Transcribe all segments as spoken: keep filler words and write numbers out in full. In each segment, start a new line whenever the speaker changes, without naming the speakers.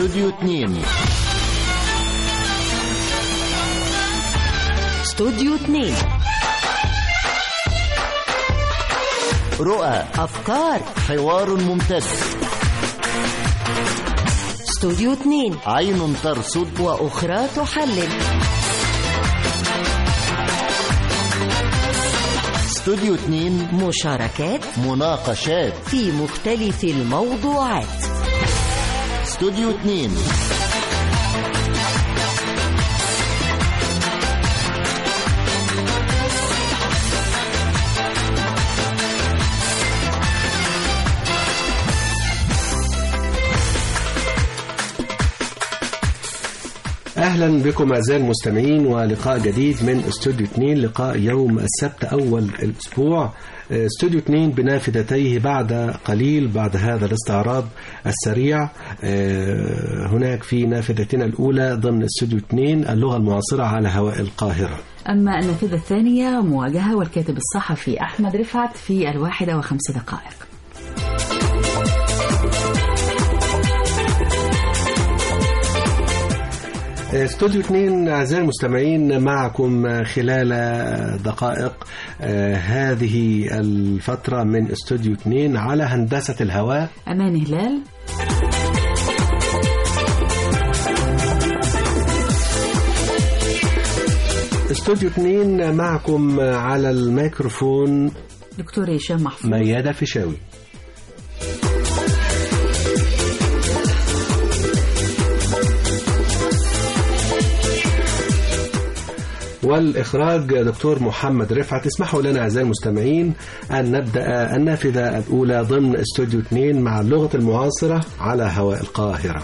استوديو اثنين.
استوديو اثنين.
رؤى،
أفكار،
حوار ممتد.
استوديو اثنين.
عين ترصد
وأخرى تحلل.
استوديو اثنين.
مشاركات،
مناقشات
في مختلف الموضوعات.
استوديو اثنين.
أهلا بكم أعزائي المستمعين ولقاء جديد من استوديو اثنين، لقاء يوم السبت أول الأسبوع. استوديو اثنين بنافذتيه بعد قليل بعد هذا الاستعراض السريع. هناك في نافذتنا الأولى ضمن استوديو اثنين اللغة المعاصرة على هواء القاهرة،
أما النافذة الثانية مواجهة والكاتب الصحفي أحمد رفعت في الواحدة وخمس دقائق.
استوديو اثنين أعزائي المستمعين معكم خلال دقائق هذه الفترة من استوديو اثنين على هندسة الهواء
أمان هلال.
استوديو اثنين معكم على الميكروفون
دكتور هشام محفوظ،
ميادة فيشاوي. والإخراج دكتور محمد رفعت. اسمحوا لنا أعزائي المستمعين أن نبدأ النافذة الأولى ضمن استوديو اثنين مع اللغة المعاصرة على هواء القاهرة.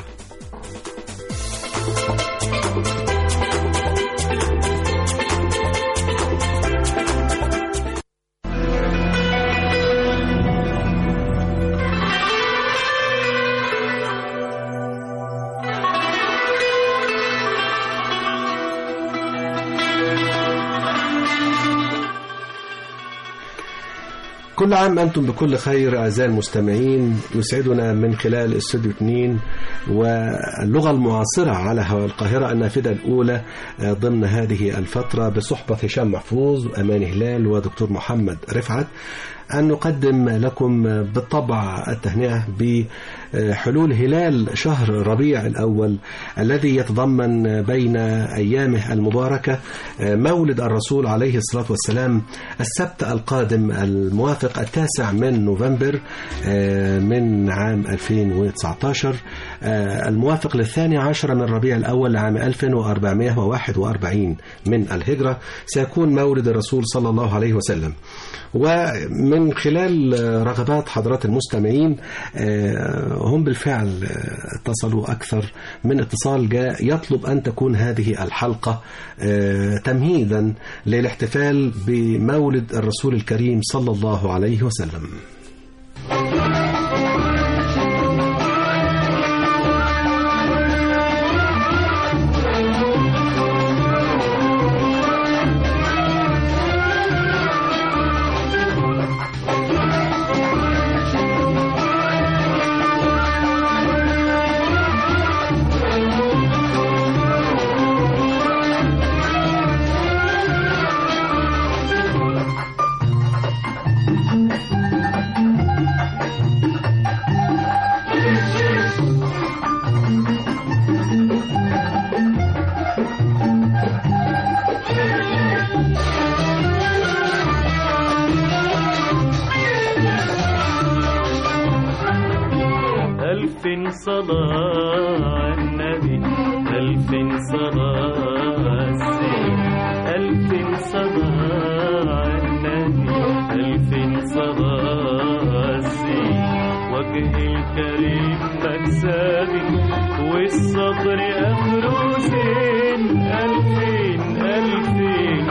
كل عام أنتم بكل خير أعزائي المستمعين. يسعدنا من خلال استوديو اثنين واللغة المعاصرة على هواء القاهرة النافذة الأولى ضمن هذه الفترة بصحبة هشام محفوظ وأمان هلال ودكتور محمد رفعت أن نقدم لكم بالطبع التهنئة بحلول هلال شهر ربيع الأول الذي يتضمن بين أيامه المباركة مولد الرسول عليه الصلاة والسلام السبت القادم الموافق التاسع من نوفمبر من عام ألفين وتسعة عشر الموافق للثاني عشر من ربيع الأول لعام ألف وأربعمائة وواحد وأربعين من الهجرة سيكون مولد الرسول صلى الله عليه وسلم. ومن خلال رغبات حضرات المستمعين هم بالفعل اتصلوا أكثر من اتصال جاء يطلب أن تكون هذه الحلقة تمهيدا للاحتفال بمولد الرسول الكريم صلى الله عليه وسلم.
صلاة على النبي ألف صلاة السيد ألف صلاة على النبي ألف صلاة السيد وجه الكريم مكسبي والصبر آخره زين ألفين ألفين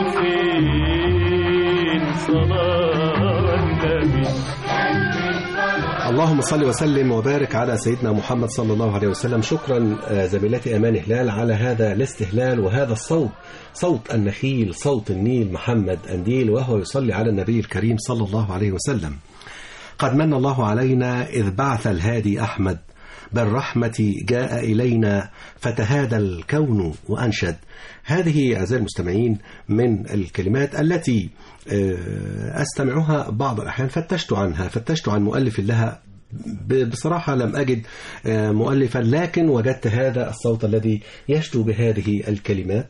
ألفين صلاة النبي.
اللهم صل وسلم وبارك على سيدنا محمد صلى الله عليه وسلم. شكرا زميلتي أمان هلال على هذا الاستهلال وهذا الصوت، صوت النخيل، صوت النيل، محمد أنديل وهو يصلي على النبي الكريم صلى الله عليه وسلم. قد من الله علينا إذ بعث الهادي أحمد بالرحمة جاء إلينا فتهادى الكون وأنشد. هذه أعزائي المستمعين من الكلمات التي أستمعها بعض الأحيان. فتشت عنها، فتشت عن مؤلف لها، بصراحة لم أجد مؤلفا، لكن وجدت هذا الصوت الذي يشدو بهذه الكلمات.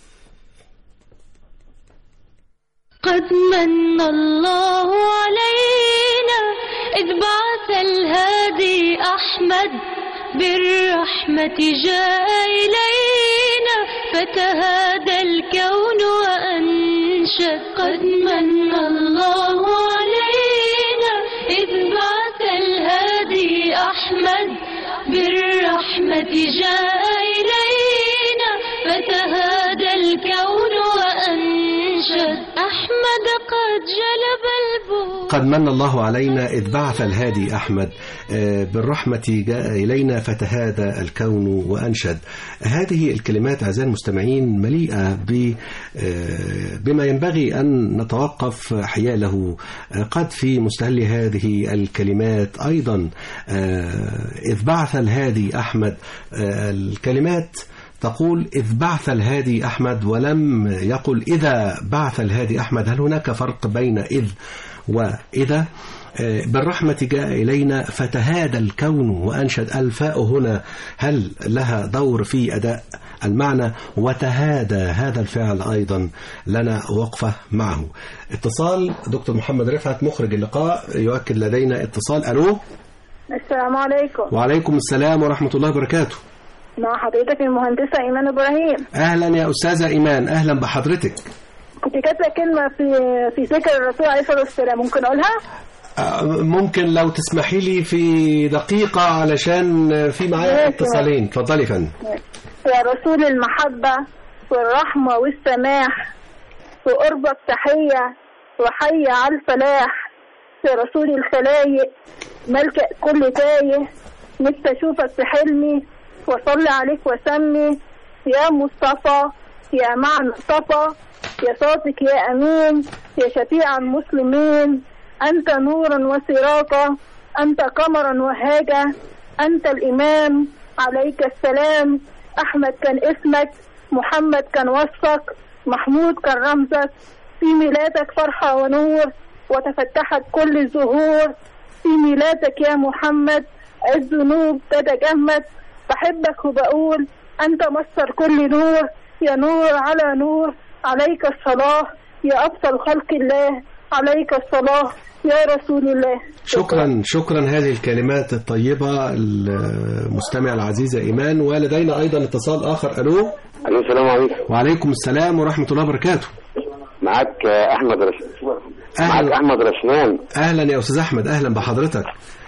قد من الله علينا إذ بعث الهادي أحمد بالرحمة جاء إلينا فتهادى الكون وأنشد. قد من الله علينا إذ بعث الهادي أحمد بالرحمة جاء إلينا فتهادى الكون وأنشد. أحمد قد جلب البور.
قد من الله علينا إذ بعث الهادي أحمد بالرحمة جاء إلينا فتهادى الكون وأنشد. هذه الكلمات أعزائي المستمعين مليئة بما ينبغي أن نتوقف حياله. قد في مستهل هذه الكلمات أيضا إذ بعث الهادي أحمد، الكلمات تقول إذ بعث الهادي أحمد ولم يقل إذا بعث الهادي أحمد. هل هناك فرق بين إذ وإذا؟ بالرحمة جاء إلينا فتهادى الكون وأنشد. الفاء هنا هل لها دور في أداء المعنى؟ وتهادى هذا الفعل أيضا لنا وقفة معه. اتصال دكتور محمد رفعت مخرج اللقاء يؤكد لدينا اتصال. ألو،
السلام عليكم.
وعليكم السلام ورحمة الله وبركاته.
مع حضرتك المهندسة إيمان إبراهيم.
أهلا يا أستاذة إيمان، أهلا بحضرتك.
كنت كاتبة كلمة في في ذكر الرسول عليه الصلاة والسلام، ممكن أقولها؟
ممكن لو تسمحي لي في دقيقة علشان في معايا اتصالين. اتفضلي يا فندم.
يا رسول المحبة والرحمة والسماح وقربك تحية وحي على الفلاح، يا رسول الخلايق ملكة كل تايه، نفسي أشوفك في حلمي وصلي عليك وسمي، يا مصطفى يا معنى صفا، يا صادق يا أمين، يا شفيع المسلمين، أنت نورا وسراقا، أنت قمرا وهاجا، أنت الإمام عليك السلام. أحمد كان اسمك، محمد كان وصفك، محمود كان رمزك، في ميلادك فرحة ونور وتفتحت كل الزهور، في ميلادك يا محمد الذنوب تتجمد، بحبك وبقول أنت مصدر كل نور، يا نور على نور عليك الصلاة، يا أفضل خلق الله عليك الصلاة، يا رسول الله.
شكرا شكرا هذه الكلمات الطيبة المستمع العزيزة إيمان. ولدينا أيضا اتصال آخر. ألو.
ألو، السلام عليكم.
وعليكم السلام ورحمة الله وبركاته.
معك أحمد رش... معك أحمد رشنان.
أهلا يا أستاذ أحمد، أهلا بحضرتك.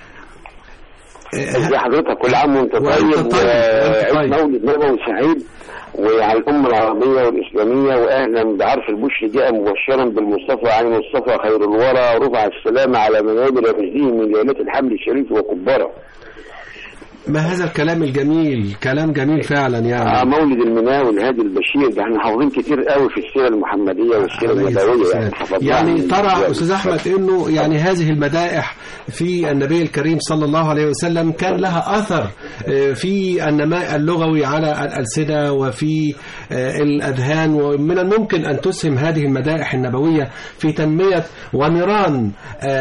ازي حضرتك؟ كل عام وانت طيب، وعيد مولد نبوي سعيد وعلى الأمة العربية والإسلامية، وأهلا بعرف البشر جاء مبشرا بالمصطفى عن مصطفى خير الورى، ورفع السلام على منابر رمزه من ليلة الحمل الشريف وكبارة.
ما هذا الكلام الجميل، كلام جميل فعلا يعني.
آه مولد المناوي الهادي البشير ده احنا حافظين كتير قوي في السيرة المحمدية والسيرة النبوية يعني.
يعني ترى أستاذ أحمد إنه يعني هذه المدائح في النبي الكريم صلى الله عليه وسلم كان لها أثر في النماء اللغوي على الألسنة وفي الأذهان، ومن الممكن أن تسهم هذه المدائح النبوية في تنمية ونيران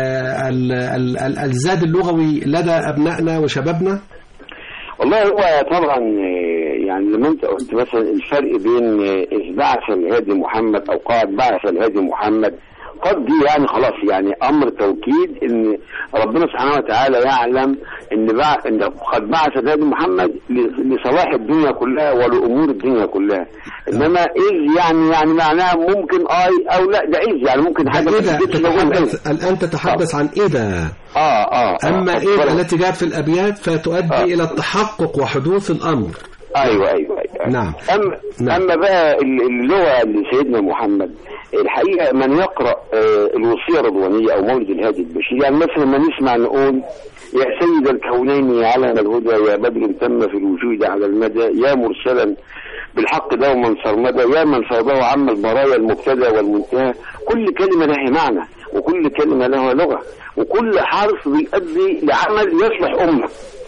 الزاد اللغوي لدى أبنائنا وشبابنا.
والله هو طبعا يعني لما انت قلت مثلا الفرق بين إذ بعث الهادي محمد او قد بعث الهادي محمد، قد دي يعني خلاص يعني امر توكيد ان ربنا سبحانه وتعالى يعلم ان بعث ان قد بعث الهادي محمد لصلاح الدنيا كلها ولامور الدنيا كلها. انما اذ يعني يعني معناها ممكن اي او لا، ده اذ يعني ممكن حاجه
تتحدث الان تتحدث عن اذا
اه اه
اما آه اذا التي جاءت في الابيات فتؤدي آه. الى التحقق وحدوث الامر.
ايوه ايوه, أيوة.
نعم.
اما
نعم.
اما بقى اللغه لسيدنا محمد، الحقيقه من يقرا الوصيه الرضوانيه او مولد الهادي البشير، يعني مثلا ما نسمع نقول يا سيد الكونين علم الهدى، يا بدر تم في الوجود على المدى، يا مرسلا بالحق دوما سرمدا، يا من فاضه عم البرايا المبتدى والمنتهى. كل كلمه لها معنى وكل كلمه لها لغه وكل حرف بيؤدي لعمل يصلح امه.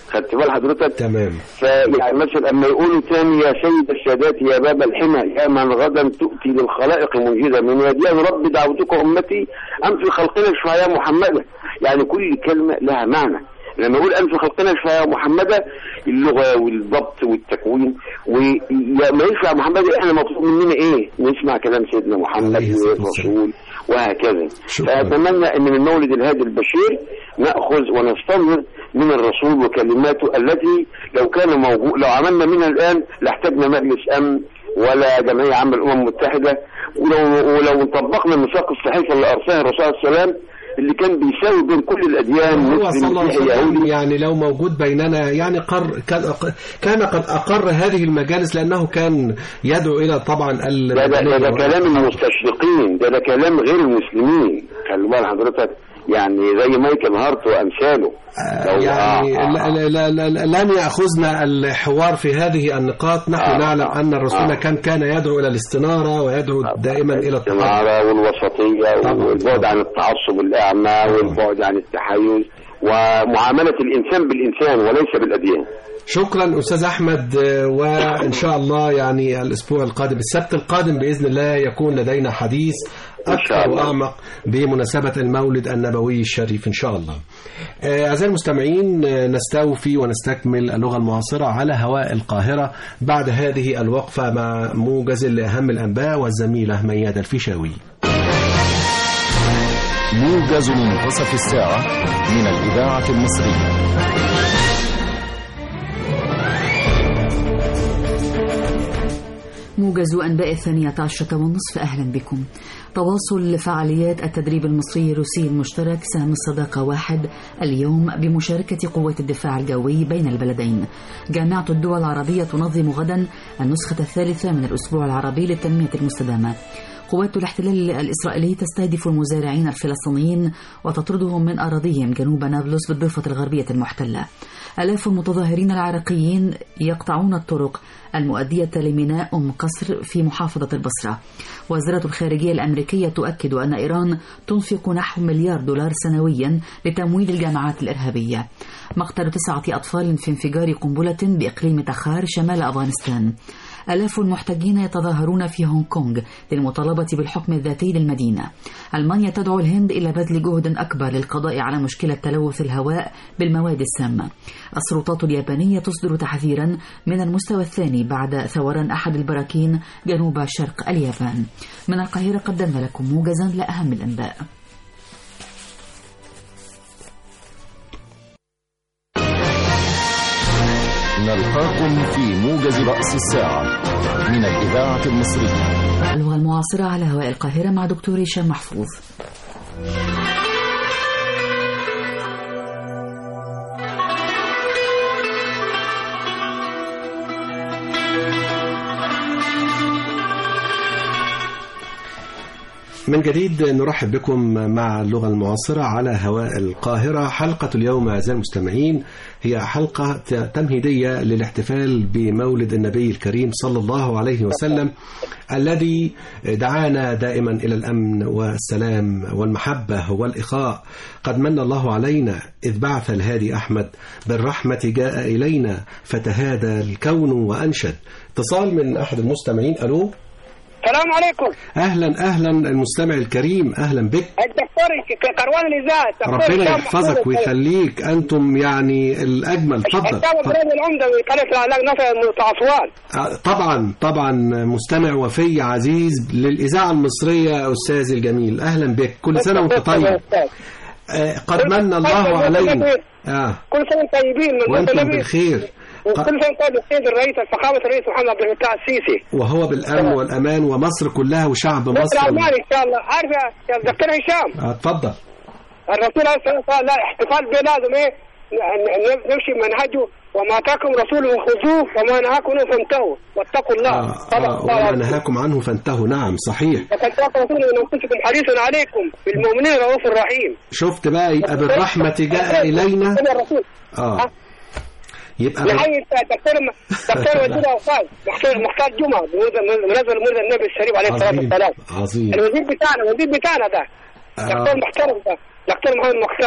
خدت بال حضرتك؟
تمام.
فيعني مثلا اما يقولوا تاني يا سيد السادات يا باب الحمى يا من غدا تؤتي للخلائق منجدا من يدين رب دعوتك امتي ام في خلقنا اشفع يا محمدا. يعني كل كلمه لها معنى. لما اقول ام في خلقنا اشفع يا محمدا اللغه والضبط والتكوين وما يشفع محمد احنا مطلوب مننا ايه؟ نسمع كلام سيدنا محمد والرسول وهكذا. فاتمنى ان من مولد الهادي البشير ناخذ ونستنهض من الرسول وكلماته التي لو كان موجود لو عملنا منها الان لاحتاجنا مجلس امن ولا جمعيه عامه الامم المتحده. ولو ولو طبقنا الميثاق الصحيح اللي ارسله الرسول عليه السلام اللي كان بيساوي بين كل الاديان
هو صلى الله عليه وسلم يعني لو موجود بيننا يعني قر كان كان قد اقر هذه المجالس لانه كان يدعو الى طبعا ال
ده, ده, ده كلام المستشرقين ده ده كلام غير المسلمين. خلي بال حضرتك يعني زي مايكل هارت وامثاله
آه يعني آه آه. لا لا لا لا لن ياخذنا الحوار في هذه النقاط. نحن آه نعلم آه ان الرسول آه كان كان يدعو الى الاستناره ويدعو آه دائما الى
الاستناره والوسطيه والبعد عن التعصب الاعمى آه والبعد عن التحيز ومعامله الانسان بالانسان وليس بالاديان.
شكرا أستاذ أحمد، وإن شاء الله يعني الأسبوع القادم السبت القادم بإذن الله يكون لدينا حديث أكثر وأعمق بمناسبة المولد النبوي الشريف إن شاء الله. أعزائي المستمعين نستوفي ونستكمل اللغة المعاصرة على هواء القاهرة بعد هذه الوقفة مع موجز لأهم الأنباء والزميلة ميادة الفيشاوي.
موجز منتصف الساعة من الإذاعة المصرية.
موجز أنباء الثانية عشرة والنصف. أهلا بكم. تواصل فعاليات التدريب المصري الروسي المشترك سهم الصداقة واحد اليوم بمشاركة قوات الدفاع الجوي بين البلدين. جامعة الدول العربية تنظم غدا النسخة الثالثة من الأسبوع العربي للتنمية المستدامة. قوات الاحتلال الإسرائيلي تستهدف المزارعين الفلسطينيين وتطردهم من أراضيهم جنوب نابلس بالضفة الغربية المحتلة. آلاف المتظاهرين العراقيين يقطعون الطرق المؤدية لميناء أم قصر في محافظة البصرة. وزارة الخارجية الأمريكية تؤكد أن إيران تنفق نحو مليار دولار سنويا لتمويل الجماعات الإرهابية. مقتل تسعة أطفال في انفجار قنبلة بإقليم تخار شمال أفغانستان. آلاف المحتجين يتظاهرون في هونغ كونغ للمطالبة بالحكم الذاتي للمدينة. ألمانيا تدعو الهند إلى بذل جهد أكبر للقضاء على مشكلة تلوث الهواء بالمواد السامة. السلطات اليابانية تصدر تحذيرا من المستوى الثاني بعد ثوران أحد البراكين جنوب شرق اليابان. من القاهرة قدمنا لكم موجزا لأهم الأنباء.
نلقاكم في موجز رأس الساعة من الإذاعة المصرية.
اللغة المعاصرة على هواء القاهرة مع دكتور هشام محفوظ.
من جديد نرحب بكم مع اللغة المعاصرة على هواء القاهرة. حلقة اليوم أعزائي المستمعين هي حلقة تمهيدية للاحتفال بمولد النبي الكريم صلى الله عليه وسلم الذي دعانا دائما إلى الأمن والسلام والمحبة والإخاء. قد من الله علينا إذ بعث الهادي أحمد بالرحمة جاء إلينا فتهادى الكون وأنشد. اتصال من أحد المستمعين. ألو.
السلام عليكم.
اهلا اهلا المستمع الكريم، اهلا بك.
الدكتور كروان الاذاعه.
ربنا يحفظك ويخليك، انتم يعني الاجمل. تفضل.
العمده وكاله العلاج نصر اسوان.
طبعا طبعا مستمع وفي عزيز للاذاعه المصريه استاذي الجميل، اهلا بك. كل سنه وانت طيب. آه قد من الله علينا.
اه كل سنه طيبين
وانتم بالخير.
وكل سنة طيب السيد الرئيس الفخامة الرئيس محمد عبد الفتاح السيسي
وهو بالأمن والأمان ومصر كلها وشعب مصر.
مصر أمان إن شاء الله. عارف يا دكتور هشام؟
اتفضل.
الرسول عليه الصلاة والسلام لا احتفال به لازم ايه نمشي منهجه، وما اتاكم رسوله خذوه وما نهاكم عنه فانتهوا واتقوا الله.
آه آه وما نهاكم عنه فانتهوا. نعم صحيح.
وقد اتاكم رسوله من انفسكم حريص عليكم بالمؤمنين رؤوف رحيم.
شفت بقى، يبقى بالرحمة جاء إلينا. اه
يبقى نحيي دكتور دكتور وزير الاوقاف مختار جمعه منزل مولد النبي الشريف عليه الصلاه والسلام.
عظيم.
الوزير بتاعنا الوزير بتاعنا ده دكتور محترم ده دكتور محمد مختار.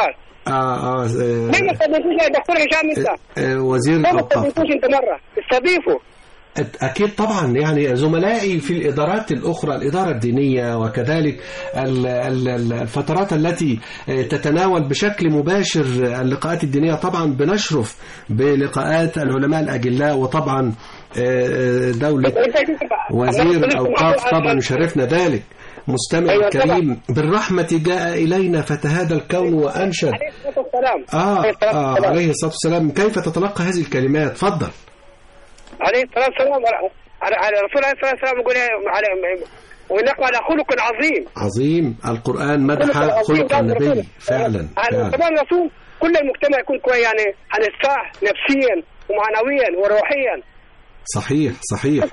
اه اه
ليه ما تستضيفوش يا دكتور هشام انت؟
آه وزير
ليه ما
الاوقاف.
تستضيفوش انت مره؟ استضيفوا.
أكيد طبعا، يعني زملائي في الإدارات الأخرى، الإدارة الدينية وكذلك ال- ال- الفترات التي تتناول بشكل مباشر اللقاءات الدينية، طبعا بنشرف بلقاءات العلماء الأجلاء، وطبعا دولة وزير الأوقاف طبعا يشرفنا ذلك. مستمع
أيوة
كريم، بالرحمة جاء إلينا فتهادى الكون وأنشد.
عليه الصلاه والسلام.
آه,
عليه الصلاة
آه
والسلام.
عليه الصلاة والسلام. كيف تتلقى هذه الكلمات؟ تفضل.
عليه الصلاه والسلام على على الرسول عليه الصلاه والسلام يقول على وانك على خلق عظيم.
عظيم. القرآن مدح خلق النبي فعلا.
على كمان الرسول كل المجتمع يكون كويس، يعني هنرتاح نفسيا ومعنويا وروحيا.
صحيح صحيح.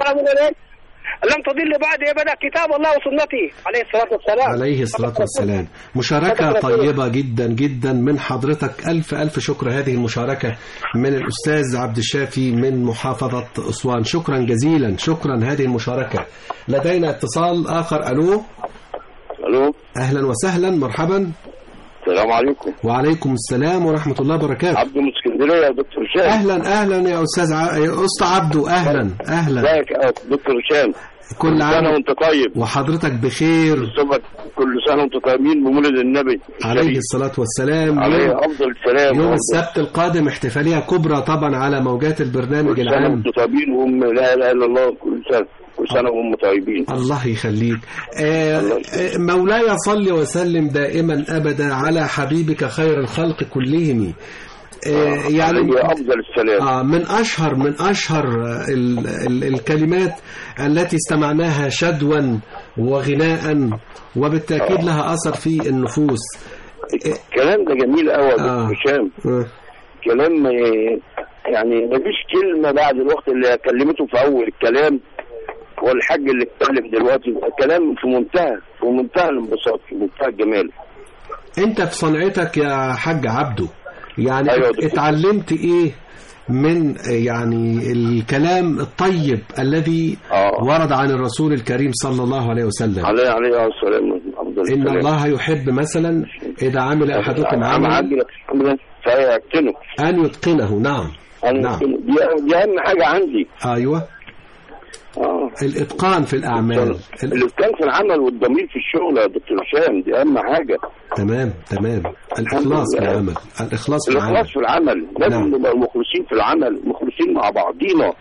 لم تضل بعد ابدا كتاب الله وسنتي عليه الصلاه والسلام.
عليه الصلاة والسلام. مشاركة طيبة جدا جدا من حضرتك، ألف ألف شكر. هذه المشاركة من الأستاذ عبد الشافي من محافظة أسوان، شكرا جزيلا. شكرا هذه المشاركة. لدينا اتصال آخر. ألو.
الو،
أهلا وسهلا، مرحبا.
السلام عليكم.
وعليكم السلام ورحمة الله وبركاته.
عبد من اسكندريه يا دكتور هشام.
أهلا أهلا يا أستاذ ع... يا أسطى عبدو. أهلا أهلا.
ازيك يا دكتور هشام؟
كل عام
سنه وانت طيب
وحضرتك بخير.
كل سنه وانتم طيبين بمولد النبي
عليه الصلاة والسلام.
عليه افضل السلام.
يوم السبت القادم احتفالية كبرى طبعا على موجات البرنامج العام.
كل سنه وانتم طيبين وهم لا اله الا الله. كل سنه كل سنه وهم طيبين.
الله يخليك. آه آه مولاي صل وسلم دائما ابدا على حبيبك خير الخلق كلهم. آه يعني
أفضل السلام.
آه من أشهر من أشهر ال ال الكلمات التي استمعناها شدوا وغناء، وبالتأكيد آه. لها أثر في النفوس.
الكلام ده جميل قوي يا
آه.
هشام.
آه.
كلام يعني ما فيش كلمة بعد الوقت اللي كلمته في أول الكلام والحاج اللي اتكلم دلوقتي. كلام في منتهى في منتهى الانبساط، في منتهى الجمال.
أنت في صنعتك يا حاج عبده يعني
أيوة
اتعلمت ايه من يعني الكلام الطيب الذي
آه.
ورد عن الرسول الكريم صلى الله عليه وسلم؟
عليه عليه السلام. أفضل
إن
السلام.
الله يحب مثلا إذا عمل أحدكم عملا
فيتقنه
أن يتقنه. نعم
نعم. دي, دي أهم حاجة عندي.
أيوة.
آه.
الإتقان في الأعمال،
الإتقان في العمل والضمير في الشغل يا دكتور هشام، دي أهم حاجة.
تمام تمام. الإخلاص في العمل، الإخلاص في العمل.
الإخلاص في العمل لازم
نعم.
نبقى مخلصين في العمل، مخلصين مع بعضينا.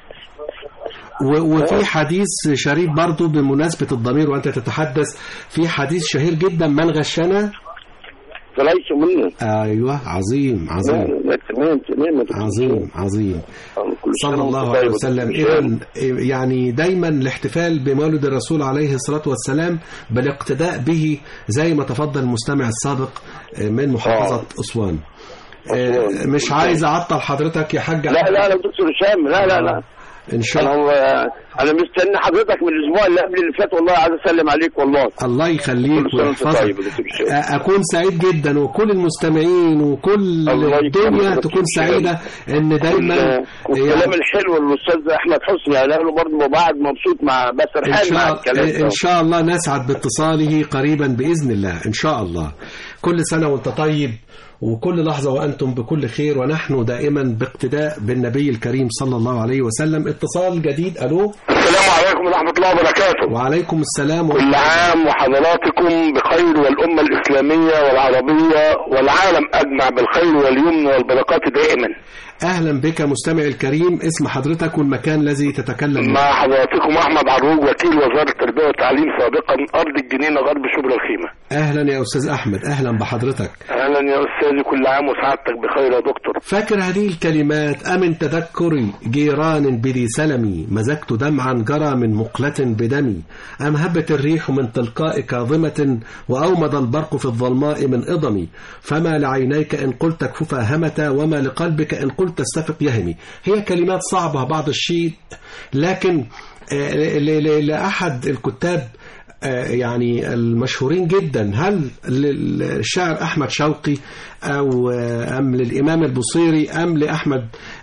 وفي حديث شريف برضو بمناسبة الضمير وأنت تتحدث، في حديث شهير جدا: من غشنا
فليس منه.
أيوة. عظيم عظيم.
لا تمام تمام.
عظيم عظيم. صلى الله عليه وسلم. إذن يعني دايما الاحتفال بمولد الرسول عليه الصلاة والسلام بالاقتداء به، زي ما تفضل المستمع السابق من محافظة
آه.
أسوان. آه مش عايز أعطل حضرتك يا حاج.
لا لا لا دكتور هشام، لا لا لا
ان شاء الله.
انا انا مستني حضرتك من الاسبوع اللي قبل اللي فات، والله عايز اسلم عليك والله.
الله يخليك ويحفظك.
طيب.
اكون سعيد جدا، وكل المستمعين وكل الدنيا تكون سعيده ان دايما
الكلام الحلو الاستاذ احمد حسني قاله برضه، وبعد مبسوط مع بس رحال مع الكلام.
ان شاء الله نسعد باتصاله قريبا باذن الله ان شاء الله. كل سنه وانت طيب، وكل لحظة وأنتم بكل خير، ونحن دائما باقتداء بالنبي الكريم صلى الله عليه وسلم. اتصال جديد. ألو.
السلام عليكم ورحمة الله وبركاته.
وعليكم السلام.
كل عام وحضراتكم بخير، والأمة الإسلامية والعربية والعالم أجمع بالخير واليمن والبركات دائما.
أهلا بك مستمع الكريم، اسم حضرتك والمكان الذي تتكلم
مع حضراتكم أحمد عروج، وكيل وزارة التربية والتعليم سابقا، أرض الجنينة غرب شبرا الخيمة.
أهلا يا أستاذ أحمد، أهلا بحضرتك.
أهلا يا أستاذي، كل عام وسعادتك بخير يا دكتور.
فاكر هذه الكلمات: أمن تذكري جيران بذي سلمي، مزجت دمعا جرى من مقلة بدمي، أم هبت الريح من تلقاء كاظمة، وأومض البرق في الظلماء من إضمي، فما لعينيك إن قلت كففا همتا، وما لقلبك إن قلت استفق يهمي. هي كلمات صعبة بعض الشيء، لكن لأحد الكتاب يعني المشهورين جدا، هل للشاعر أحمد شوقي أو أم للإمام البصيري أم لأحمد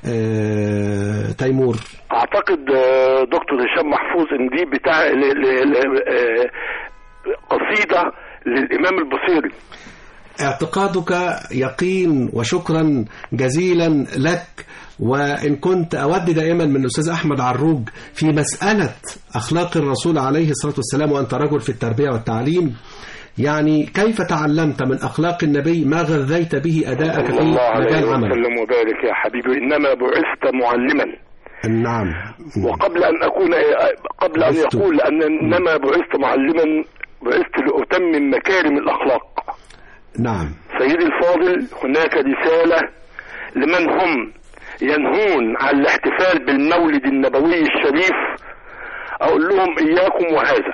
تيمور؟
أعتقد دكتور هشام محفوظ إن دي بتاع قصيدة للإمام البصيري.
اعتقادك يقين، وشكرا جزيلا لك. وإن كنت أود دائما من الأستاذ أحمد عروج في مسألة أخلاق الرسول عليه الصلاة والسلام، وأنت رجل في التربية والتعليم، يعني كيف تعلمت من أخلاق النبي ما غذيت به أداءك في مجال عملك؟
وسلم وبارك يا حبيبي، إنما بعثت معلما.
نعم.
وقبل أن أكون قبل أن يقول أن إنما بعثت معلما، بعثت لأتمم مكارم الأخلاق.
نعم
سيدي الفاضل، هناك رسالة لمن هم ينهون عن الاحتفال بالمولد النبوي الشريف، أقول لهم إياكم وهذا،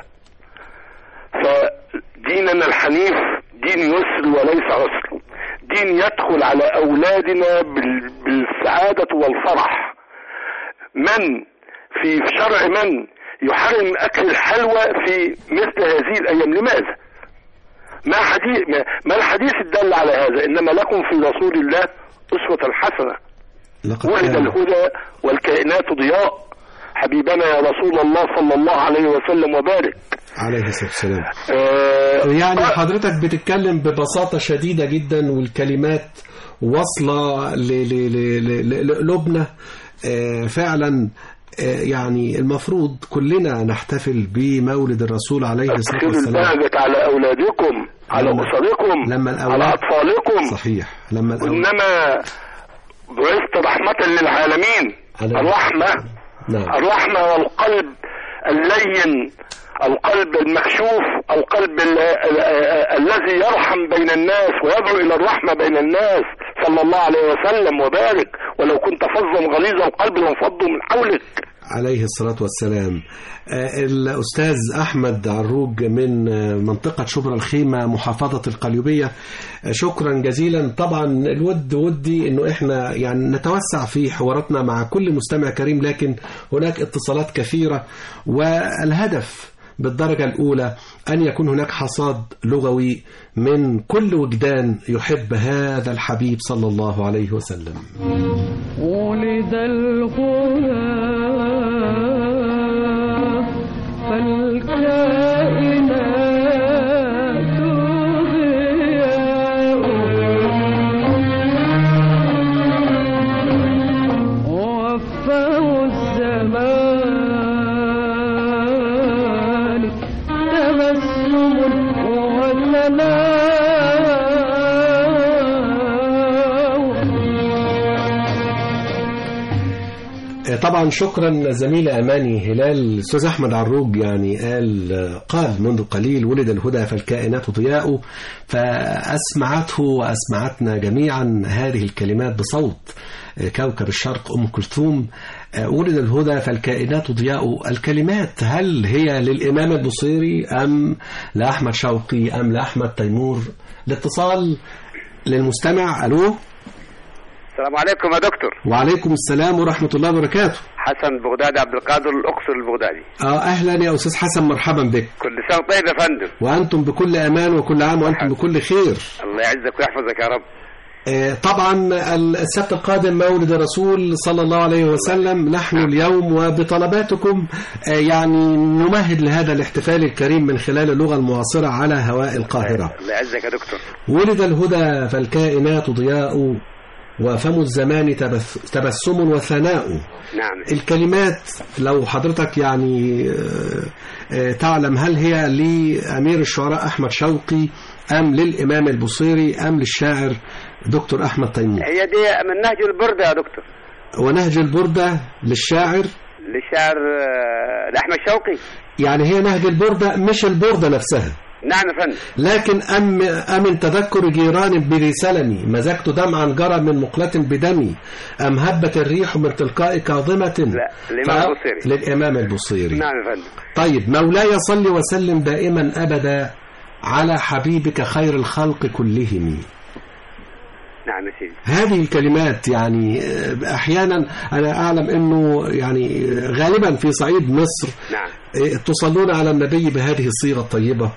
فديننا الحنيف دين يسر وليس عسر، دين يدخل على أولادنا بالسعادة والفرح. من في شرع من يحرم أكل الحلوى في مثل هذه الأيام؟ لماذا؟ ما حديث ما الحديث الدل على هذا؟ إنما لكم في رسول الله أسوة حسنة، ولد الهدى والكائنات ضياء، حبيبنا يا رسول الله صلى الله عليه وسلم وبارك
عليه الصلاة والسلام. آه يعني حضرتك بتتكلم ببساطة شديدة جدا، والكلمات واصلة لقلوبنا. آه فعلا آه يعني المفروض كلنا نحتفل بمولد الرسول عليه الصلاة والسلام.
البهجة على أولادكم، على أسركم،
لما
على أطفالكم.
صحيح. لما
إنما بعثت رحمة للعالمين. الرحمة
نعم.
الرحمة والقلب اللين، القلب المكشوف، القلب ال ال الذي يرحم بين الناس ويدعو إلى الرحمة بين الناس صلى الله عليه وسلم وبارك، ولو كنت فظا غليظ القلب لانفضوا من حولك
عليه الصلاة والسلام. الأستاذ أحمد عروج من منطقة شبرا الخيمة محافظة القليوبية، شكرا جزيلا. طبعا الود ودي أنه إحنا يعني نتوسع في حواراتنا مع كل مستمع كريم، لكن هناك اتصالات كثيرة، والهدف بالدرجة الأولى أن يكون هناك حصاد لغوي من كل وجدان يحب هذا الحبيب صلى الله عليه وسلم.
ولد الهدى فالكائنات ضياء، وفاه الزمان تبسم وثناء.
طبعا شكرا زميلة أماني هلال. الأستاذ أحمد عروج يعني قال قال منذ قليل ولد الهدى فالكائنات ضياء، فأسمعته وأسمعتنا جميعا هذه الكلمات بصوت كوكب الشرق أم كلثوم. ولد الهدى فالكائنات ضياء، الكلمات هل هي للإمام البصيري أم لأحمد شوقي أم لأحمد تيمور؟ الاتصال للمستمع. ألو،
السلام عليكم يا دكتور.
وعليكم السلام ورحمة الله وبركاته.
حسن بغدادي عبد القادر الأقصر البغدادي.
اه اهلا يا استاذ حسن، مرحبا بك.
كل سنة طيب يا فندم.
وانتم بكل امان وكل عام وانتم بكل خير.
الله يعزك ويحفظك يا رب.
آه طبعا السبت القادم مولد الرسول صلى الله عليه وسلم، نحن اليوم وبطلباتكم آه يعني نمهد لهذا الاحتفال الكريم من خلال اللغة المعاصرة على هواء القاهرة.
الله يعزك يا دكتور.
ولد الهدى فالكائنات ضياء، وفم الزمان تبث تبسم وثناء.
نعم.
الكلمات لو حضرتك يعني تعلم هل هي لأمير الشعراء أحمد شوقي أم للإمام البصيري أم للشاعر دكتور أحمد تيمور؟
هي دي من نهج البردة يا دكتور.
ونهج البردة للشاعر
للشاعر لأحمد شوقي.
يعني هي نهج البردة مش البردة نفسها.
نعم يا فندم.
لكن أم أمن تذكر جيران بذي سلمي، مزجت دمعا جرى من مقلة بدمي، أم هبت الريح من تلقاء كاظمة.
لا، الإمام البصيري.
للإمام البصيري.
نعم يا فندم.
طيب، مولاي صل وسلم دائما أبدا على حبيبك خير الخلق كلهم.
نعم يا سيدي.
هذه الكلمات يعني أحيانا أنا أعلم أنه يعني غالبا في صعيد مصر
نعم
تصلون على النبي بهذه الصيغة الطيبة،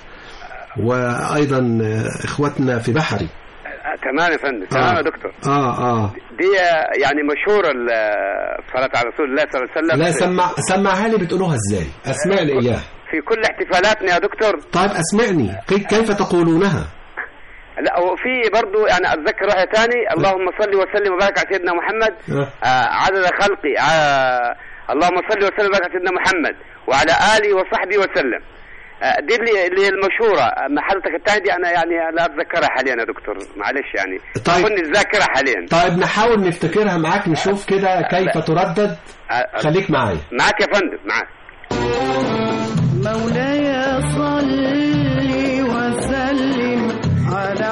وأيضا إخوتنا في بحري.
تمام يا فندم. تمام يا دكتور.
آه آه
دي يعني مشهورة الصلاة على رسول الله صلى الله عليه وسلم.
لا سمع سمعها لي، بتقولوها إزاي؟ أسمعني إياها.
في كل احتفالاتنا يا دكتور.
طيب أسمعني، كيف تقولونها؟
لا وفي برضو يعني اتذكر واحد ثاني، اللهم صل وسلم وبارك على سيدنا محمد آه عدد خلقي آه اللهم صل وسلم وبارك على سيدنا محمد وعلى اله وصحبه وسلم. آه دي اللي, اللي المشهوره. اما حضرتك الثانيه دي انا يعني لا اتذكرها حاليا يا دكتور، معلش يعني
طيب
كنت الذاكره حاليا.
طيب نحاول نفتكرها معاك نشوف كده كيف تردد.
آه
خليك معايا.
معاك يا فندم معاك.
مولاي صل وسلم على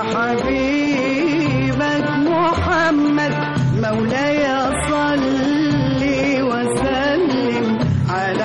حبيبك محمد، مولاي صل وسلم على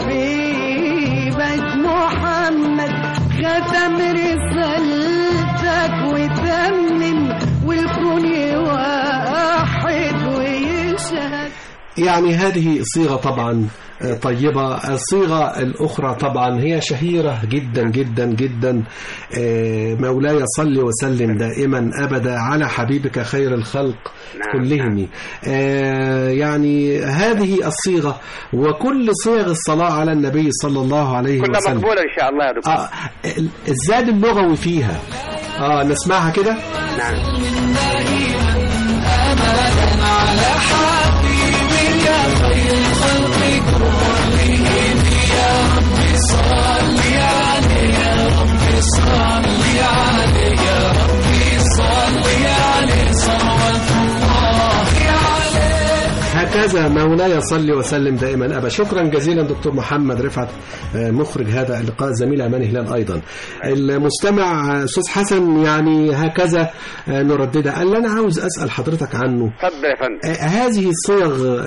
حبيبك محمد، ختم رسالتك وتمم والكون واحد ويشهد.
يعني هذه صيغة طبعا طيبة. الصيغة الأخرى طبعا هي شهيرة جدا جدا جدا، مولاي صل وسلم دائما أبدا على حبيبك خير الخلق كلهم. يعني هذه الصيغة وكل صيغ الصلاة على النبي صلى الله عليه وسلم
كلها مقبولة إن شاء الله يا دكتور.
آه الزاد اللغوي فيها آه نسمعها كده.
نعم.
على حبيبي يا خير الخلق كلهم، يا رب صل عليه يا رب صل عليه يا رب صل عليه صلوات الله عليه.
هكذا مولاي صل وسلم دائما أبا. شكرا جزيلا دكتور محمد رفعت مخرج هذا اللقاء، زميل أمان هلال أيضا. المستمع أستاذ حسن يعني هكذا نرددها. اللي أنا عاوز أسأل حضرتك عنه،
اتفضل يا فندم.
هذه الصيغ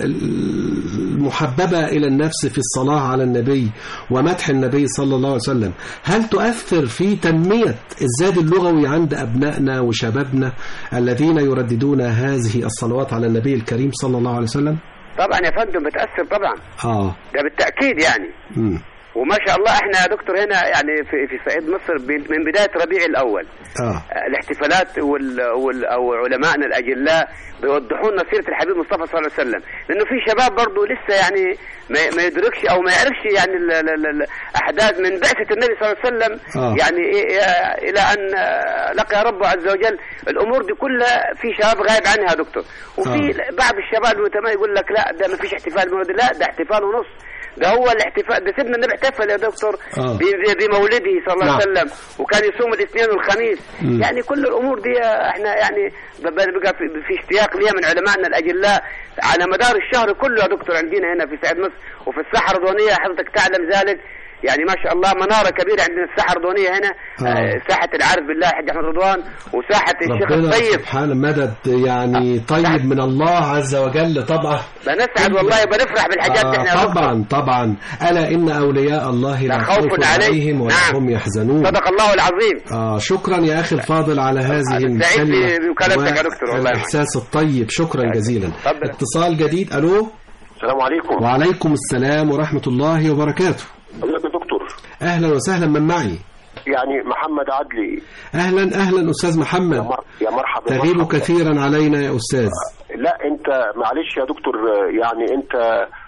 المحببة إلى النفس في الصلاة على النبي ومدح النبي صلى الله عليه وسلم، هل تؤثر في تنمية الزاد اللغوي عند أبنائنا وشبابنا الذين يرددون هذه الصلوات على النبي الكريم صلى الله عليه وسلم؟
طبعا يا فندم بتأثر طبعا.
آه
ده بالتأكيد يعني.
مم.
وما شاء الله احنا يا دكتور هنا يعني في في صعيد مصر من بدايه ربيع الاول
اه
الاحتفالات وال, وال او علمائنا الاجلاء بيوضحوا لنا سيره الحبيب مصطفى صلى الله عليه وسلم، لانه في شباب برضه لسه يعني ما, ما يدركش او ما يعرفش يعني الاحداث من بعثه النبي صلى الله عليه وسلم.
آه.
يعني الى ان لقي ربه عز وجل، الامور دي كلها في شباب غايب عنها يا دكتور. وفي آه. بعض الشباب المتميز يقول لك لا ده ما فيش احتفال مولد، لا ده احتفال ونص، ده هو الاحتفال ده سيدنا النبي احتفل يا دكتور
آه.
بمولده صلى الله عليه وسلم، وكان يصوم الاثنين والخميس.
م.
يعني كل الامور دي احنا يعني بقى في اشتياق ليها من علمائنا الاجلاء على مدار الشهر كله يا دكتور عندنا هنا في سعيد مصر وفي الساحه الرضوانيه. حضرتك تعلم ذلك يعني ما شاء الله مناره كبيره عندنا الساحه الرضوانيه هنا. آه. ساحه العارف بالله حاج احمد رضوان وساحه الشيخ الطيب
سبحان مدد يعني طيب آه. من الله عز وجل. طبعا
بنسعد والله بنفرح بالحاجات دي.
آه
احنا
طبعا طبعا الا ان اولياء الله لا خوف عليهم ولا
نعم.
هم يحزنون.
صدق الله العظيم.
اه شكرا يا اخي الفاضل على هذه
المكالمه بوكالتك يا دكتور والله.
الاحساس الطيب شكرا جزيلا. اتصال جديد. الو
السلام عليكم.
وعليكم السلام ورحمه الله وبركاته.
حضرتك يا دكتور.
اهلا وسهلا، من معي؟
يعني محمد عدلي.
اهلا اهلا استاذ محمد.
يا, مر... يا مرحبا.
تغيب
مرحبا.
كثيرا علينا يا استاذ.
لا انت معلش يا دكتور، يعني انت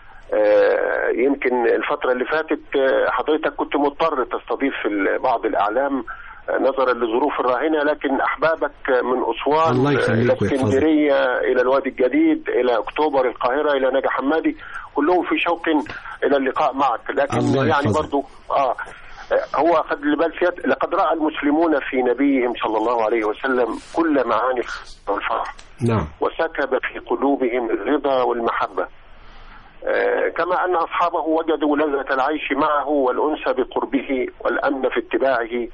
آه يمكن الفترة اللي فاتت حضرتك كنت مضطر تستضيف بعض الاعلام نظرا لظروف الراهنة، لكن احبابك من اسوان الى اسكندرية الى الوادي الجديد الى اكتوبر القاهرة الى نجا حمادي كلهم في شوق الى اللقاء معك. لكن يعني برضو اه هو قد لبال لقد رأى المسلمون في نبيهم صلى الله عليه وسلم كل معاني الفرح.
نعم.
وسكب في قلوبهم الرضا والمحبة، آه كما أن أصحابه وجدوا لذة العيش معه والأنس بقربه والأمن في اتباعه.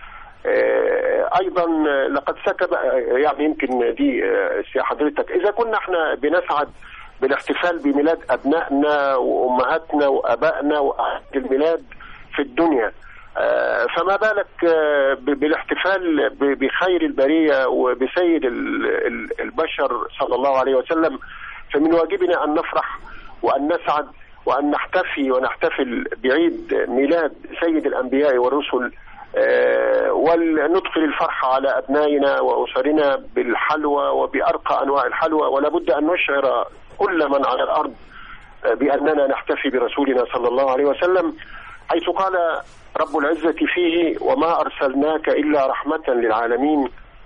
آه أيضا لقد سكب يعني يمكن دي آه حضرتك إذا كنا احنا بنسعد بالاحتفال بميلاد أبنائنا وأمهاتنا وأبائنا وأهل الميلاد في الدنيا، آه فما بالك آه بالاحتفال بخير البرية وبسيد البشر صلى الله عليه وسلم. فمن واجبنا أن نفرح وأن نسعد وأن نحتفي ونحتفل بعيد ميلاد سيد الأنبياء والرسل، آه ولندخل الفرحة على أبنائنا وأسرنا بالحلوى وبأرقى أنواع الحلوى. ولا بد أن نشعر كل من على الأرض بأننا نحتفي برسولنا صلى الله عليه وسلم، حيث قال رب العزة فيه: وما أرسلناك إلا رحمة للعالمين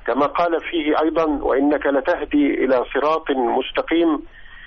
كما قال فيه أيضا وإنك لتهدي إلى صراط مستقيم،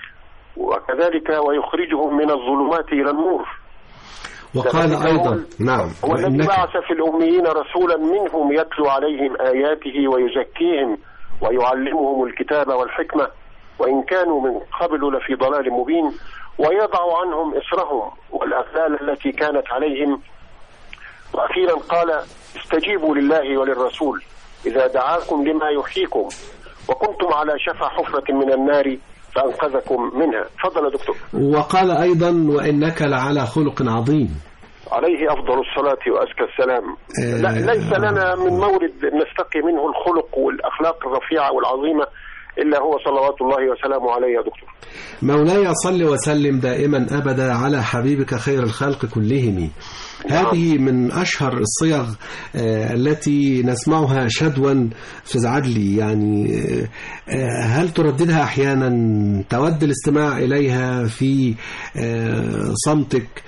وكذلك ويخرجهم من الظلمات إلى النور.
وقال أيضا نعم
هو الذي بعث في الأميين رسولا منهم يتلو عليهم آياته ويزكيهم ويعلمهم الكتاب والحكمة وإن كانوا من قبل لفي ضلال مبين، ويضع عنهم إصرهم والأغلال التي كانت عليهم. وأخيرا قال استجيبوا لله وللرسول إذا دعاكم لما يحييكم وكنتم على شفا حفرة من النار فأنقذكم منها. تفضل يا دكتور.
وقال أيضا وإنك لعلى خلق عظيم،
عليه أفضل الصلاة وأزكى السلام.
آه
لا ليس لنا من مورد نستقي منه الخلق والأخلاق الرفيعة والعظيمة إلا هو صلوات الله وسلامه عليه يا دكتور.
مولاي صل وسلم دائما أبدا على حبيبك خير الخلق كلهم. هذه من أشهر الصيغ التي نسمعها شدوا أستاذ عدلي، يعني هل ترددها أحيانا، تود الاستماع إليها في صمتك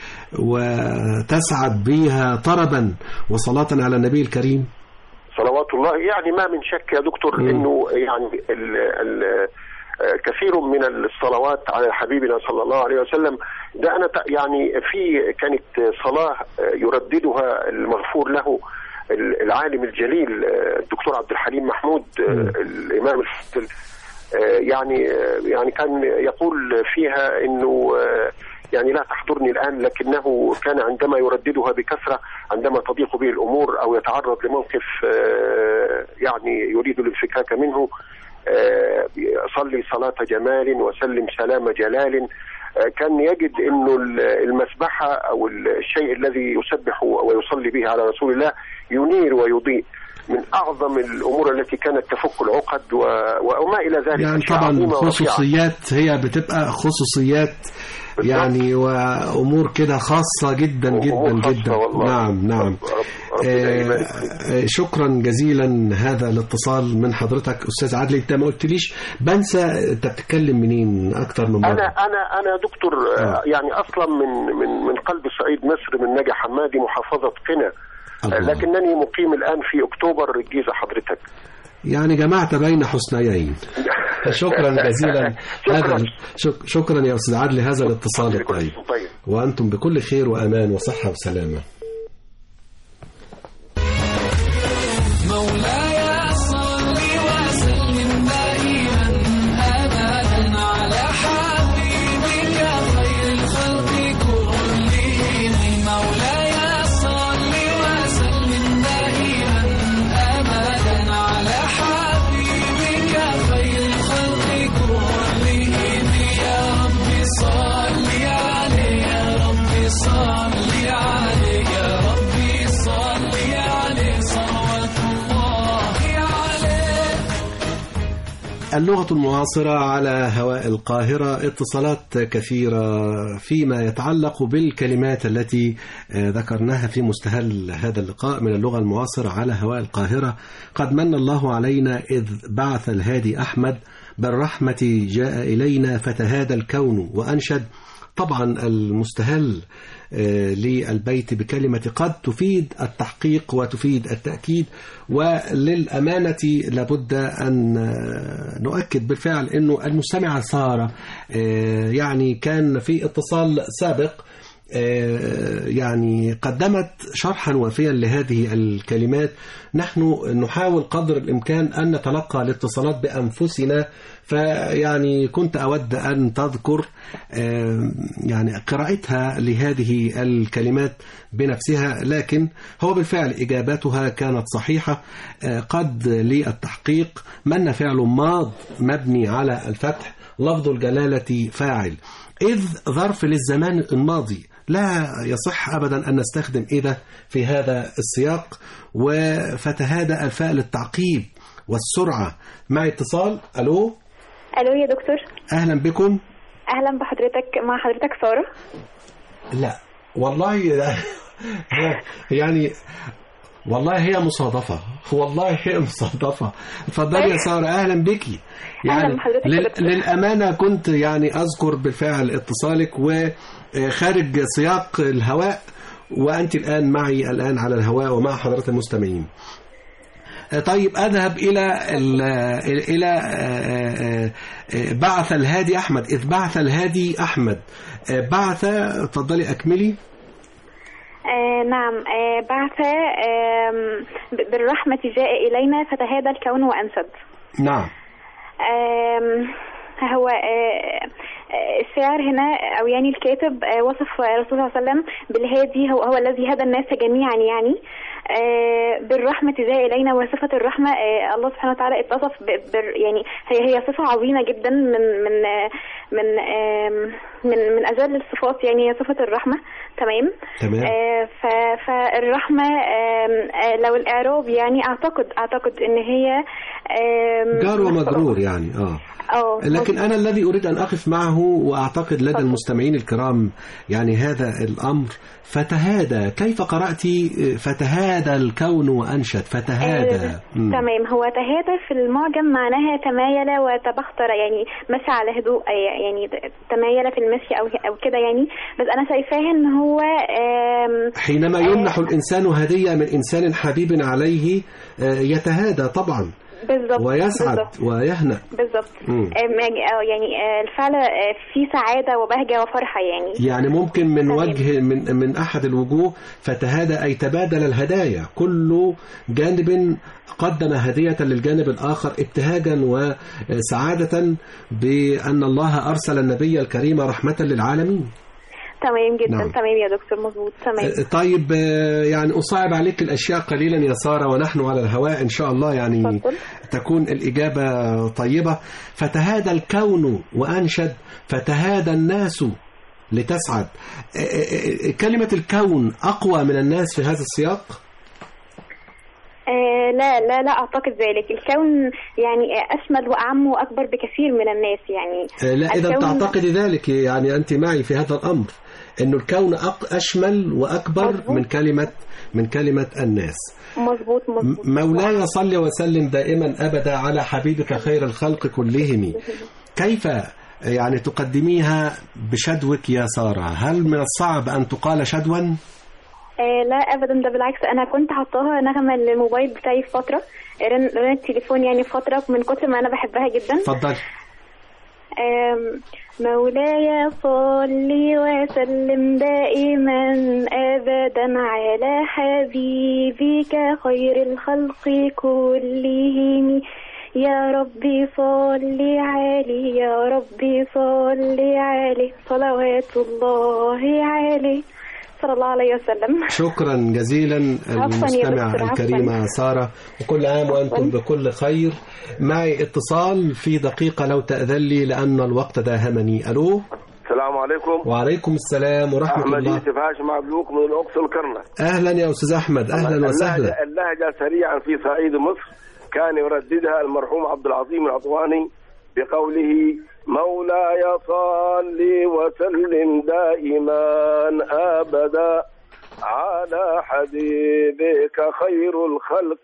وتسعد بها طربا وصلاة على النبي الكريم؟
صلوات الله. يعني ما من شك يا دكتور م. انه يعني ال ال كثير من الصلوات على حبيبنا صلى الله عليه وسلم. ده انا يعني في كانت صلاة يرددها المغفور له العالم الجليل الدكتور عبد الحليم محمود م. الامام الفضل، يعني يعني كان يقول فيها انه يعني لا تحضرني الآن، لكنه كان عندما يرددها بكثرة عندما تضيق به الأمور أو يتعرض لموقف يعني يريد الانفكاك منه، صلي صلاة جمال وسلم سلام جلال. كان يجد أنه المسبحة أو الشيء الذي يسبح ويصلي به على رسول الله ينير ويضيء. من أعظم الأمور التي كانت تفك العقد وما إلى ذلك.
يعني طبعا خصوصيات، هي بتبقى خصوصيات يعني وأمور كده خاصة جدا جدا جدا. نعم نعم. آه شكرا جزيلا هذا الاتصال من حضرتك أستاذ عدلي. أنت ما قلتليش، بنسى أنت بتتكلم منين أكتر من مرة.
أنا أنا أنا دكتور آه. يعني أصلا من من من قلب صعيد مصر، من نجا حمادي محافظة قنا، لكنني مقيم الآن في أكتوبر الجيزة حضرتك.
يعني جمعت بين حسنيين. شكرا جزيلا. هذا شكرا يا أستاذ عدلي هذا الاتصال الطيب، وأنتم بكل خير وأمان وصحة وسلامة.
مولاي صل وسلم دائما أبدا على حبيبك خير الخلق كلهم. مولاي صل وسلم دائما أبدا على حبيبك خير الخلق كلهم. يا رب صل عليه، يا رب صل عليه، يا رب صل عليه صلوات الله عليه.
اللغة المعاصرة على هواء القاهرة، اتصالات كثيرة فيما يتعلق بالكلمات التي ذكرناها في مستهل هذا اللقاء من اللغة المعاصرة على هواء القاهرة. قد من الله علينا إذ بعث الهادي أحمد، بالرحمة جاء إلينا فتهادى الكون وأنشد. طبعا المستهل للبيت بكلمة قد تفيد التحقيق وتفيد التأكيد، وللأمانة لابد أن نؤكد بالفعل أنه المستمع سارة يعني كان في اتصال سابق يعني قدمت شرحا وافيا لهذه الكلمات. نحن نحاول قدر الإمكان أن نتلقى الاتصالات بأنفسنا، فيعني كنت أود أن تذكر يعني قراءتها لهذه الكلمات بنفسها، لكن هو بالفعل إجاباتها كانت صحيحة. قد للتحقيق من فعل ماض مبني على الفتح، لفظ الجلالة فاعل، إذ ظرف للزمان الماضي، لا يصح أبدا أن نستخدم إذا في هذا السياق. وفتهادى الفاء للتعقيب والسرعة. مع اتصال. ألو.
ألو يا دكتور.
أهلا بكم.
أهلا بحضرتك. مع حضرتك سارة.
لا والله يعني والله هي مصادفة، والله هي مصادفة. اتفضلي يا سارة. أهلا بكي. يعني لل... للأمانة كنت يعني أذكر بالفعل اتصالك وخارج سياق الهواء، وأنت الآن معي الآن على الهواء ومع حضرات المستمعين. طيب أذهب إلى إلى بعث الهادي أحمد. إذ بعث الهادي أحمد بعث، تفضلي أكملي.
آه نعم، آه بعث آه بالرحمة جاء إلينا فتهادى الكون وأنشد.
نعم.
آه هو آه الشاعر هنا أو يعني الكاتب آه وصف رسول الله صلى الله عليه وسلم بالهادي، هو, هو الذي هدى الناس جميعا يعني. آه بالرحمة جاء إلينا، وصفة الرحمة آه الله سبحانه وتعالى اتصف يعني هي هي صفة عظيمة جدا من من آه من آه من من أجل الصفات، يعني هي صفة الرحمة. تمام.
تمام.
آه فالرحمة آه لو الإعراب يعني أعتقد أعتقد إن هي آه
جار ومجرور يعني اه
أوه.
لكن أنا الذي أريد أن أقف معه، وأعتقد لدى المستمعين الكرام يعني هذا الأمر، فتهادى. كيف قرأتي فتهادى الكون وأنشد؟ فتهادى.
آه تمام. هو تهادى في المعجم معناها تمايل وتبختر، يعني مشى على هدوء، يعني تمايل في المشي أو أو كده يعني. بس أنا شايفاه إن هو
حينما يمنح آه الإنسان هدية من إنسان حبيب عليه يتهادى طبعا
بالضبط،
ويسعد
بالضبط.
ويهنأ
بالضبط. يعني الفعل في سعادة وبهجة وفرحة يعني.
يعني ممكن من وجه من من أحد الوجوه فتهادى أي تبادل الهدايا، كل جانب قدم هدية للجانب الآخر ابتهاجا وسعادة بأن الله أرسل النبي الكريم رحمة للعالمين.
تمام جدا.
نعم.
تمام يا دكتور، مظبوط. تمام.
طيب يعني أصعب عليك الأشياء قليلا يا سارة، ونحن على الهواء إن شاء الله يعني فضل. تكون الإجابة طيبة. فتهادى الكون وأنشد فتهادى الناس لتسعد. كلمة الكون أقوى من الناس في هذا السياق؟
آه لا لا لا أعتقد ذلك. الكون يعني أشمل وأعم وأكبر بكثير من الناس يعني.
آه لا، إذا تعتقد ذلك يعني أنت معي في هذا الأمر، إنه الكون أشمل وأكبر مزبوط. من كلمة من كلمة الناس.
مظبوط مظبوط.
مولاي صل وسلم دائما أبدا على حبيبك خير الخلق كلهم. كيف يعني تقدميها بشدوك يا سارة؟ هل من الصعب أن تقال شدوا؟
آه لا ابدا، ده بالعكس. انا كنت حطاها نغمه للموبايل بتاعي في فتره، رن رن التليفون يعني فتره، من كتر ما انا بحبها جدا.
اتفضل.
مولاي صل وسلم دائما ابدا على حبيبك خير الخلق كلهم، يا ربي صل عليه يا ربي صل عليه صلوات الله عليه صلى الله عليه وسلم.
شكرا جزيلا المستمع الكريمة سارة، وكل عام وأنتم بكل خير. معي اتصال في دقيقة لو تأذن لي لأن الوقت داهمني. ألو.
السلام عليكم.
وعليكم السلام ورحمة
أحمد
الله.
يوسف هاشم مبروك من الأقصى الكرنة.
أهلا يا أستاذ أحمد، أهلا وسهلا.
اللهجة سريعا في صعيد مصر كان يرددها المرحوم عبد العظيم العطواني بقوله مولاي صل وسلم دائما أبدا على حبيبك خير الخلق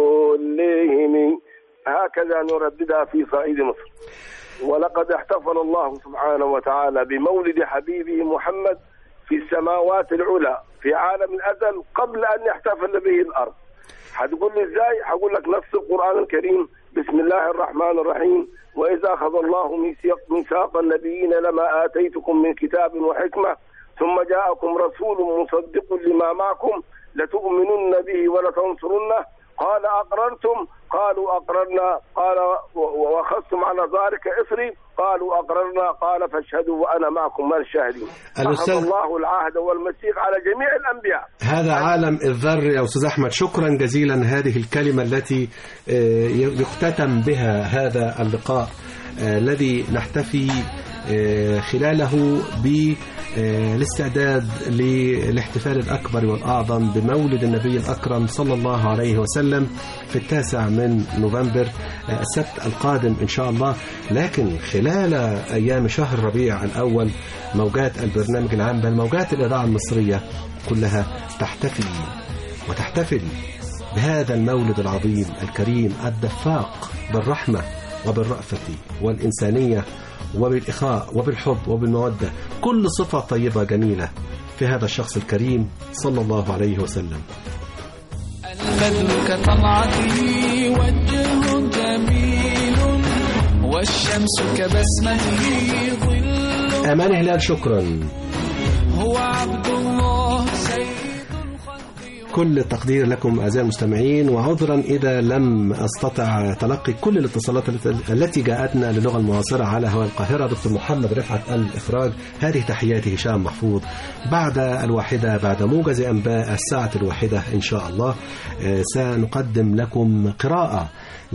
كلهم. هكذا نرددها في صعيد مصر. ولقد احتفل الله سبحانه وتعالى بمولد حبيبه محمد في السماوات العلى في عالم الأزل قبل أن يحتفل به الأرض. هتقول لي ازاي؟ هقول لك نص القرآن الكريم بسم الله الرحمن الرحيم وإذا أخذ الله ميثاق النبيين لما آتيتكم من كتاب وحكمة ثم جاءكم رسول مصدق لما معكم لتؤمنن به ولتنصرنه قال أقررتم قالوا أقررنا قال وأخذتم على ذلك إصري قالوا أقررنا قال فاشهدوا وأنا معكم من الشاهدين. أخذ الله العهد والميثاق على جميع الأنبياء.
هذا عالم الذر يا أستاذ أحمد. شكرا جزيلا. هذه الكلمة التي يختتم بها هذا اللقاء الذي نحتفي خلاله بالاستعداد للاحتفال الأكبر والأعظم بمولد النبي الأكرم صلى الله عليه وسلم في التاسع من نوفمبر السبت القادم إن شاء الله. لكن خلال أيام شهر ربيع الأول موجات البرنامج العام بل موجات الإذاعة المصرية كلها تحتفل وتحتفل بهذا المولد العظيم الكريم الدفاق بالرحمة وبالرأفة والإنسانية وبالإخاء وبالحب وبالمودة، كل صفة طيبة جميلة في هذا الشخص الكريم صلى الله عليه وسلم.
البدر كطلعته وجه جميل والشمس كبسمته ظل.
أمان هلال شكرا.
هو عبد الله سيد.
كل التقدير لكم أعزائي المستمعين، وعذرا إذا لم أستطع تلقي كل الاتصالات التي جاءتنا للغة المعاصرة على هواء القاهرة. دكتور محمد رفعت الإخراج. هذه تحياتي هشام محفوظ. بعد الواحدة، بعد موجز أنباء الساعة الواحدة إن شاء الله، سنقدم لكم قراءة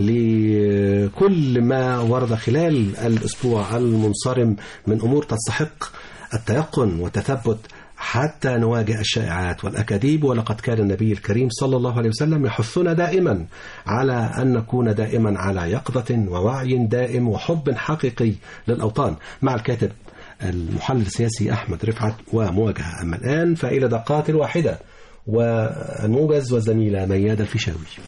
لكل ما ورد خلال الأسبوع المنصرم من أمور تستحق التيقن والتثبت حتى نواجه الشائعات والأكاذيب. ولقد كان النبي الكريم صلى الله عليه وسلم يحثنا دائما على أن نكون دائما على يقظة ووعي دائم وحب حقيقي للأوطان. مع الكاتب المحلل السياسي أحمد رفعت ومواجهة. أما الآن فإلى دقات الواحدة والموجز والزميلة ميادة الفيشاوي.